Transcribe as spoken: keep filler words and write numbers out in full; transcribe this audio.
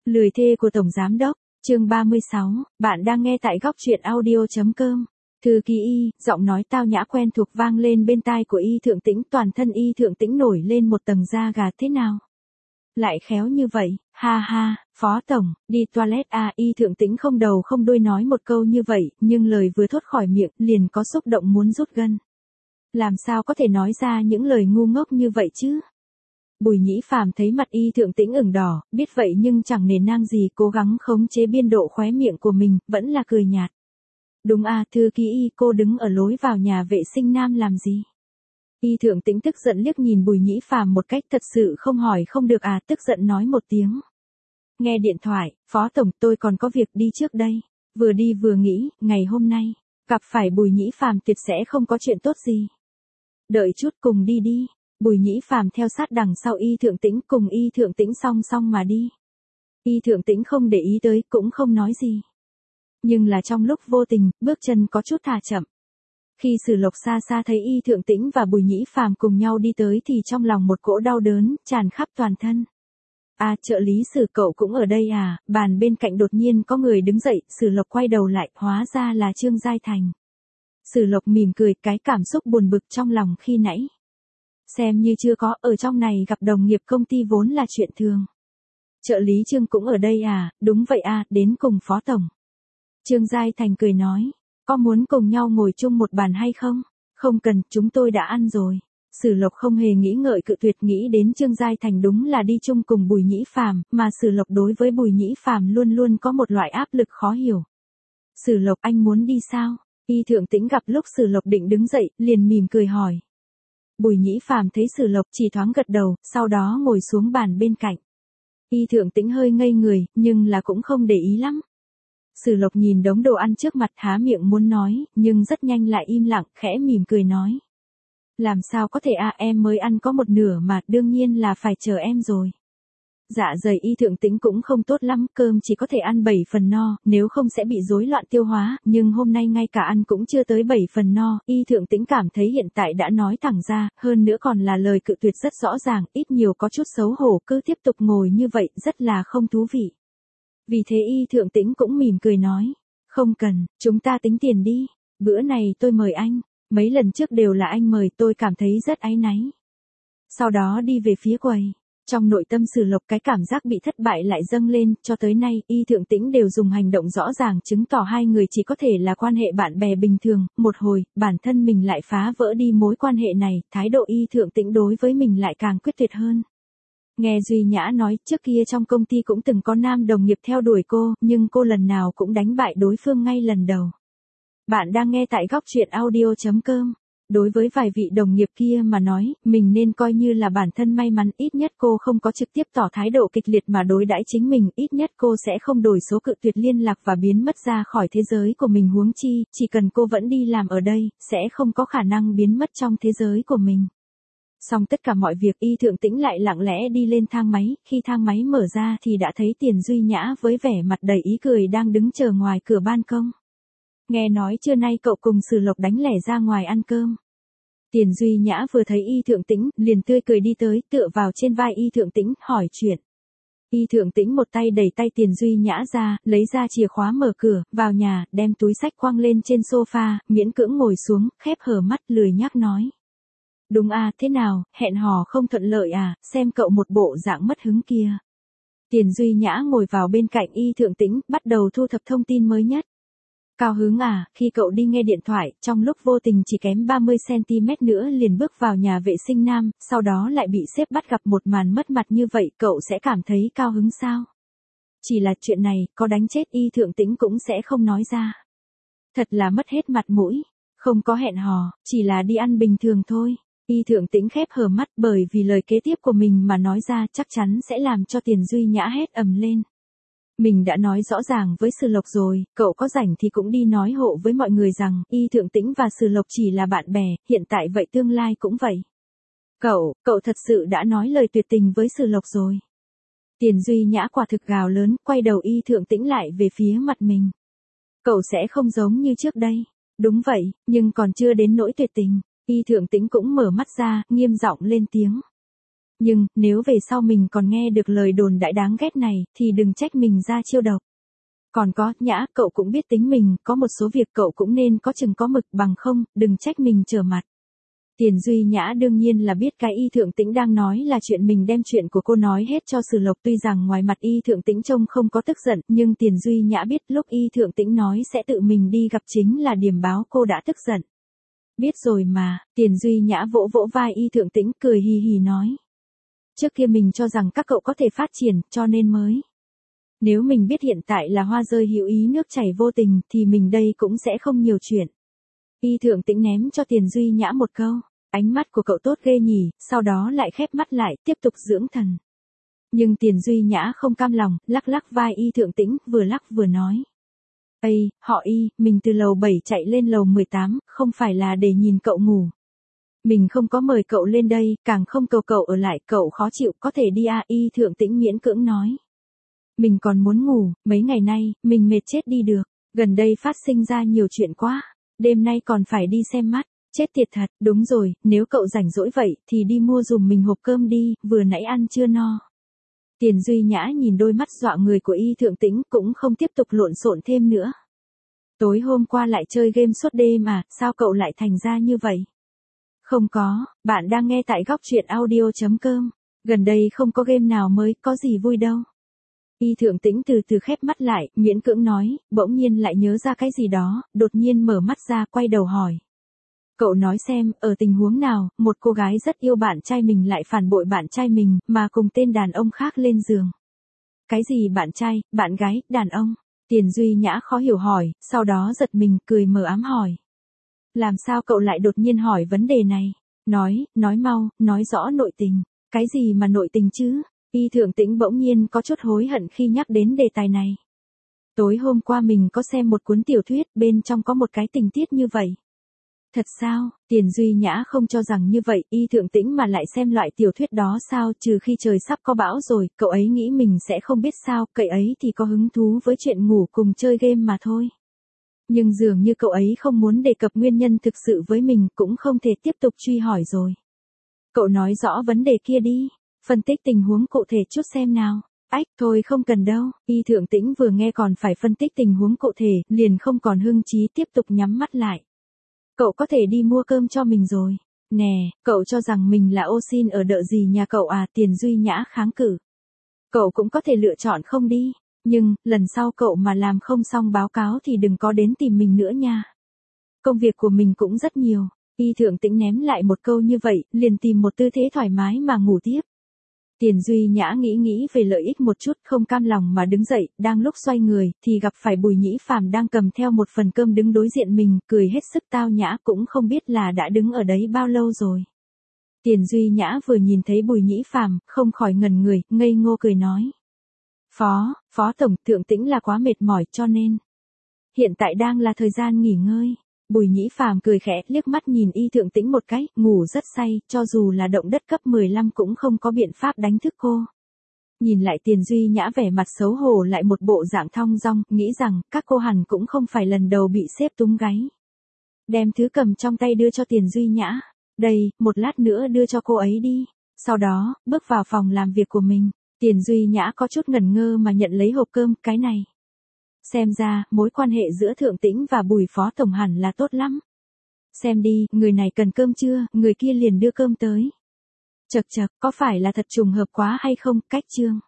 Lười thê của Tổng Giám Đốc, chương ba mươi sáu, bạn đang nghe tại góc truyện audio.com. Thư ký Y, giọng nói tao nhã quen thuộc vang lên bên tai của Y Thượng Tĩnh, toàn thân Y Thượng Tĩnh nổi lên một tầng da gà. Thế nào? Lại khéo như vậy, ha ha, Phó Tổng, đi toilet à? Y Thượng Tĩnh không đầu không đuôi nói một câu như vậy, nhưng lời vừa thốt khỏi miệng, liền có xúc động muốn rút gân. Làm sao có thể nói ra những lời ngu ngốc như vậy chứ? Bùi Nhĩ Phàm thấy mặt Y Thượng Tĩnh ửng đỏ, biết vậy nhưng chẳng nề nang gì, cố gắng khống chế biên độ khóe miệng của mình, vẫn là cười nhạt. Đúng à, thư ký Y, cô đứng ở lối vào nhà vệ sinh nam làm gì? Y Thượng Tĩnh tức giận liếc nhìn Bùi Nhĩ Phàm một cách thật sự không hỏi không được à, tức giận nói một tiếng. Nghe điện thoại, Phó Tổng, tôi còn có việc đi trước đây. Vừa đi vừa nghĩ, ngày hôm nay, gặp phải Bùi Nhĩ Phàm tuyệt sẽ không có chuyện tốt gì. Đợi chút, cùng đi đi. Bùi Nhĩ Phàm theo sát đằng sau Y Thượng Tĩnh, cùng Y Thượng Tĩnh song song mà đi. Y Thượng Tĩnh không để ý tới, cũng không nói gì. Nhưng là trong lúc vô tình, bước chân có chút thả chậm. Khi Sử Lộc xa xa thấy Y Thượng Tĩnh và Bùi Nhĩ Phàm cùng nhau đi tới thì trong lòng một cỗ đau đớn tràn khắp toàn thân. À, trợ lý Sử, cậu cũng ở đây à? Bàn bên cạnh đột nhiên có người đứng dậy, Sử Lộc quay đầu lại, hóa ra là Trương Giai Thành. Sử Lộc mỉm cười, cái cảm xúc buồn bực trong lòng khi nãy xem như chưa có, ở trong này gặp đồng nghiệp công ty vốn là chuyện thường. Trợ lý Trương cũng ở đây à? Đúng vậy à, đến cùng Phó Tổng. Trương Giai Thành cười nói, có muốn cùng nhau ngồi chung một bàn hay không? Không cần, chúng tôi đã ăn rồi. Sử Lộc không hề nghĩ ngợi cự tuyệt, nghĩ đến Trương Giai Thành đúng là đi chung cùng Bùi Nhĩ Phàm, mà Sử Lộc đối với Bùi Nhĩ Phàm luôn luôn có một loại áp lực khó hiểu. Sử Lộc, anh muốn đi sao? Y Thượng Tĩnh gặp lúc Sử Lộc định đứng dậy, liền mỉm cười hỏi. Bùi Nhĩ Phàm thấy Sử Lộc chỉ thoáng gật đầu, sau đó ngồi xuống bàn bên cạnh. Y Thượng Tĩnh hơi ngây người, nhưng là cũng không để ý lắm. Sử Lộc nhìn đống đồ ăn trước mặt, há miệng muốn nói, nhưng rất nhanh lại im lặng, khẽ mỉm cười nói. Làm sao có thể à, em mới ăn có một nửa mà, đương nhiên là phải chờ em rồi. Dạ dày Y Thượng Tĩnh cũng không tốt lắm, cơm chỉ có thể ăn bảy phần no, nếu không sẽ bị rối loạn tiêu hóa, nhưng hôm nay ngay cả ăn cũng chưa tới bảy phần no, Y Thượng Tĩnh cảm thấy hiện tại đã nói thẳng ra, hơn nữa còn là lời cự tuyệt rất rõ ràng, ít nhiều có chút xấu hổ, cứ tiếp tục ngồi như vậy, rất là không thú vị. Vì thế Y Thượng Tĩnh cũng mỉm cười nói, không cần, chúng ta tính tiền đi, bữa này tôi mời anh, mấy lần trước đều là anh mời, tôi cảm thấy rất áy náy. Sau đó đi về phía quầy. Trong nội tâm Sử Lộc cái cảm giác bị thất bại lại dâng lên, cho tới nay, Y Thượng Tĩnh đều dùng hành động rõ ràng chứng tỏ hai người chỉ có thể là quan hệ bạn bè bình thường, một hồi, bản thân mình lại phá vỡ đi mối quan hệ này, thái độ Y Thượng Tĩnh đối với mình lại càng quyết tuyệt hơn. Nghe Duy Nhã nói, trước kia trong công ty cũng từng có nam đồng nghiệp theo đuổi cô, nhưng cô lần nào cũng đánh bại đối phương ngay lần đầu. Bạn đang nghe tại góc truyện audio.com. Đối với vài vị đồng nghiệp kia mà nói, mình nên coi như là bản thân may mắn, ít nhất cô không có trực tiếp tỏ thái độ kịch liệt mà đối đãi chính mình, ít nhất cô sẽ không đổi số cự tuyệt liên lạc và biến mất ra khỏi thế giới của mình, huống chi, chỉ cần cô vẫn đi làm ở đây, sẽ không có khả năng biến mất trong thế giới của mình. Xong tất cả mọi việc, Y Thượng Tĩnh lại lặng lẽ đi lên thang máy, khi thang máy mở ra thì đã thấy Tiền Duy Nhã với vẻ mặt đầy ý cười đang đứng chờ ngoài cửa ban công. Nghe nói trưa nay cậu cùng Sử Lộc đánh lẻ ra ngoài ăn cơm. Tiền Duy Nhã vừa thấy Y Thượng Tĩnh, liền tươi cười đi tới, tựa vào trên vai Y Thượng Tĩnh, hỏi chuyện. Y Thượng Tĩnh một tay đẩy tay Tiền Duy Nhã ra, lấy ra chìa khóa mở cửa, vào nhà, đem túi xách quăng lên trên sofa, miễn cưỡng ngồi xuống, khép hờ mắt lười nhác nói. Đúng à, thế nào, hẹn hò không thuận lợi à, xem cậu một bộ dạng mất hứng kia. Tiền Duy Nhã ngồi vào bên cạnh Y Thượng Tĩnh, bắt đầu thu thập thông tin mới nhất. Cao hứng à, khi cậu đi nghe điện thoại, trong lúc vô tình chỉ kém ba mươi xăng ti mét nữa liền bước vào nhà vệ sinh nam, sau đó lại bị sếp bắt gặp một màn mất mặt như vậy, cậu sẽ cảm thấy cao hứng sao? Chỉ là chuyện này, có đánh chết Y Thượng Tĩnh cũng sẽ không nói ra. Thật là mất hết mặt mũi, không có hẹn hò, chỉ là đi ăn bình thường thôi. Y Thượng Tĩnh khép hờ mắt, bởi vì lời kế tiếp của mình mà nói ra chắc chắn sẽ làm cho Tiền Duy Nhã hét ầm lên. Mình đã nói rõ ràng với Sử Lộc rồi, cậu có rảnh thì cũng đi nói hộ với mọi người rằng, Y Thượng Tĩnh và Sử Lộc chỉ là bạn bè, hiện tại vậy tương lai cũng vậy. Cậu, cậu thật sự đã nói lời tuyệt tình với Sử Lộc rồi. Tiền Duy Nhã quả thực gào lớn, quay đầu Y Thượng Tĩnh lại về phía mặt mình. Cậu sẽ không giống như trước đây. Đúng vậy, nhưng còn chưa đến nỗi tuyệt tình. Y Thượng Tĩnh cũng mở mắt ra, nghiêm giọng lên tiếng. Nhưng, nếu về sau mình còn nghe được lời đồn đại đáng ghét này, thì đừng trách mình ra chiêu độc. Còn có, Nhã, cậu cũng biết tính mình, có một số việc cậu cũng nên có chừng có mực, bằng không, đừng trách mình trở mặt. Tiền Duy Nhã đương nhiên là biết cái Y Thượng Tĩnh đang nói là chuyện mình đem chuyện của cô nói hết cho Sử Lộc, tuy rằng ngoài mặt Y Thượng Tĩnh trông không có tức giận, nhưng Tiền Duy Nhã biết lúc Y Thượng Tĩnh nói sẽ tự mình đi gặp chính là điểm báo cô đã tức giận. Biết rồi mà, Tiền Duy Nhã vỗ vỗ vai Y Thượng Tĩnh, cười hì hì nói. Trước kia mình cho rằng các cậu có thể phát triển, cho nên mới. Nếu mình biết hiện tại là hoa rơi hữu ý nước chảy vô tình, thì mình đây cũng sẽ không nhiều chuyện. Y Thượng Tĩnh ném cho Tiền Duy Nhã một câu. Ánh mắt của cậu tốt ghê nhỉ, sau đó lại khép mắt lại, tiếp tục dưỡng thần. Nhưng Tiền Duy Nhã không cam lòng, lắc lắc vai Y Thượng Tĩnh, vừa lắc vừa nói. Ây, họ Y, mình từ lầu bảy chạy lên lầu mười tám, không phải là để nhìn cậu ngủ. Mình không có mời cậu lên đây, càng không cầu cậu ở lại, cậu khó chịu, có thể đi à, Y Thượng Tĩnh miễn cưỡng nói. Mình còn muốn ngủ, mấy ngày nay, mình mệt chết đi được, gần đây phát sinh ra nhiều chuyện quá, đêm nay còn phải đi xem mắt. Chết tiệt thật, đúng rồi, nếu cậu rảnh rỗi vậy, thì đi mua dùm mình hộp cơm đi, vừa nãy ăn chưa no. Tiền Duy Nhã nhìn đôi mắt dọa người của Y Thượng Tĩnh, cũng không tiếp tục lộn xộn thêm nữa. Tối hôm qua lại chơi game suốt đêm à, sao cậu lại thành ra như vậy? Không có, bạn đang nghe tại góc truyện audio chấm com. Gần đây không có game nào mới, có gì vui đâu. Y Thượng Tĩnh từ từ khép mắt lại, miễn cưỡng nói, bỗng nhiên lại nhớ ra cái gì đó, đột nhiên mở mắt ra, quay đầu hỏi. Cậu nói xem, ở tình huống nào, một cô gái rất yêu bạn trai mình lại phản bội bạn trai mình, mà cùng tên đàn ông khác lên giường. Cái gì bạn trai, bạn gái, đàn ông? Tiền Duy Nhã khó hiểu hỏi, sau đó giật mình, cười mờ ám hỏi. Làm sao cậu lại đột nhiên hỏi vấn đề này? Nói, nói mau, nói rõ nội tình. Cái gì mà nội tình chứ? Y Thượng Tĩnh bỗng nhiên có chút hối hận khi nhắc đến đề tài này. Tối hôm qua mình có xem một cuốn tiểu thuyết, bên trong có một cái tình tiết như vậy. Thật sao? Tiền Duy Nhã không cho rằng như vậy, Y Thượng Tĩnh mà lại xem loại tiểu thuyết đó sao, trừ khi trời sắp có bão rồi, cậu ấy nghĩ mình sẽ không biết sao, cậu ấy thì có hứng thú với chuyện ngủ cùng chơi game mà thôi. Nhưng dường như cậu ấy không muốn đề cập nguyên nhân thực sự với mình, cũng không thể tiếp tục truy hỏi rồi. Cậu nói rõ vấn đề kia đi, phân tích tình huống cụ thể chút xem nào. Ách, thôi không cần đâu, Y Thượng Tĩnh vừa nghe còn phải phân tích tình huống cụ thể, liền không còn hưng trí tiếp tục nhắm mắt lại. Cậu có thể đi mua cơm cho mình rồi. Nè, cậu cho rằng mình là ô xin ở đợ gì nhà cậu à? Tiền Duy Nhã kháng cự. Cậu cũng có thể lựa chọn không đi. Nhưng, lần sau cậu mà làm không xong báo cáo thì đừng có đến tìm mình nữa nha. Công việc của mình cũng rất nhiều. Y Thượng Tĩnh ném lại một câu như vậy, liền tìm một tư thế thoải mái mà ngủ tiếp. Tiền Duy Nhã nghĩ nghĩ về lợi ích một chút, không cam lòng mà đứng dậy, đang lúc xoay người, thì gặp phải Bùi Nhĩ Phàm đang cầm theo một phần cơm đứng đối diện mình, cười hết sức tao nhã, cũng không biết là đã đứng ở đấy bao lâu rồi. Tiền Duy Nhã vừa nhìn thấy Bùi Nhĩ Phàm, không khỏi ngẩn người, ngây ngô cười nói. Phó, Phó Tổng, Thượng Tĩnh là quá mệt mỏi cho nên. Hiện tại đang là thời gian nghỉ ngơi. Bùi Nhĩ Phàm cười khẽ, liếc mắt nhìn Y Thượng Tĩnh một cái, ngủ rất say, cho dù là động đất cấp mười lăm cũng không có biện pháp đánh thức cô. Nhìn lại Tiền Duy Nhã vẻ mặt xấu hổ lại một bộ dạng thong dong, nghĩ rằng, các cô hẳn cũng không phải lần đầu bị xếp túm gáy. Đem thứ cầm trong tay đưa cho Tiền Duy Nhã. Đây, một lát nữa đưa cho cô ấy đi. Sau đó, bước vào phòng làm việc của mình. Tiền Duy Nhã có chút ngẩn ngơ mà nhận lấy hộp cơm, cái này. Xem ra, mối quan hệ giữa Thượng Tĩnh và Bùi Phó Tổng hẳn là tốt lắm. Xem đi, người này cần cơm chưa, người kia liền đưa cơm tới. Chậc chậc, có phải là thật trùng hợp quá hay không, cách chương.